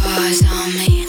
paws on me,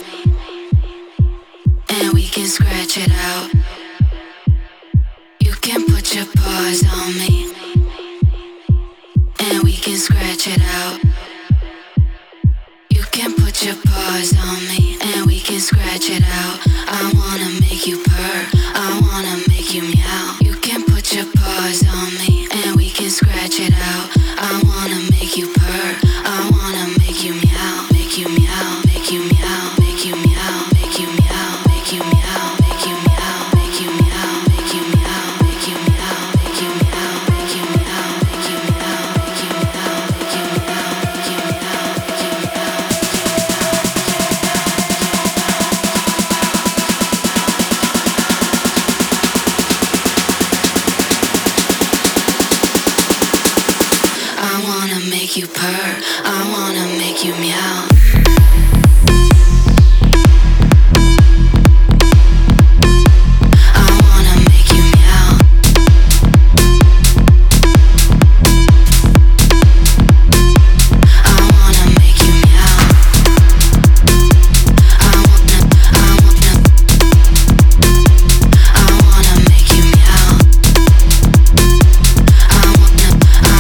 and we can scratch it out. You can put your paws on me, and we can scratch it out. You can put your paws on me, and we can scratch it out. I wanna make you purr, I wanna make you meow. You can put your paws on me, and we can scratch it out. I wanna make you purr, I wanna make you meow, make you meow, make you meow, make you meow, make you meow, make you meow, make you meow, make you meow, make you meow, make you meow, make you meow, make you meow, make you meow, make you meow, make you meow, make you meow, make you meow. I wanna make you purr, I wanna make you meow. I wanna make you meow. I wanna make you meow. I wanna make you meow. I wanna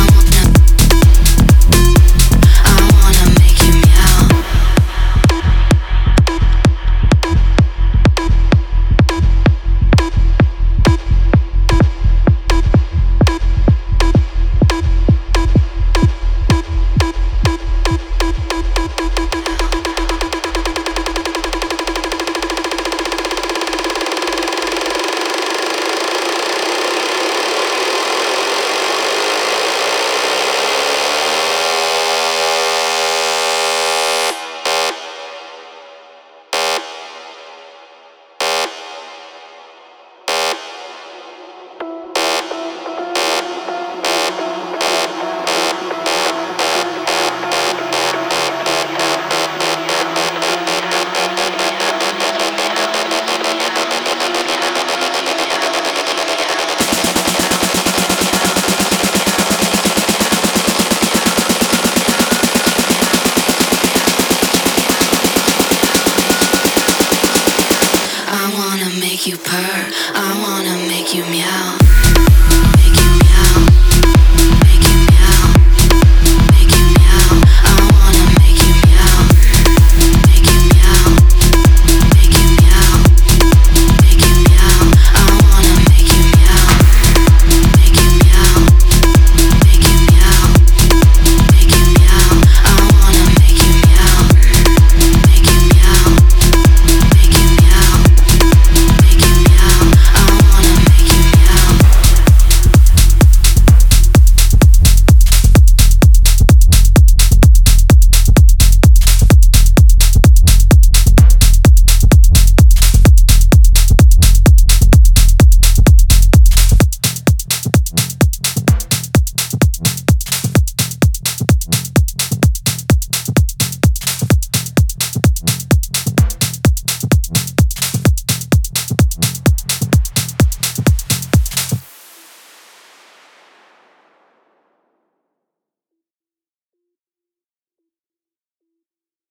make you meow. I wanna make you purr, I wanna make you meow.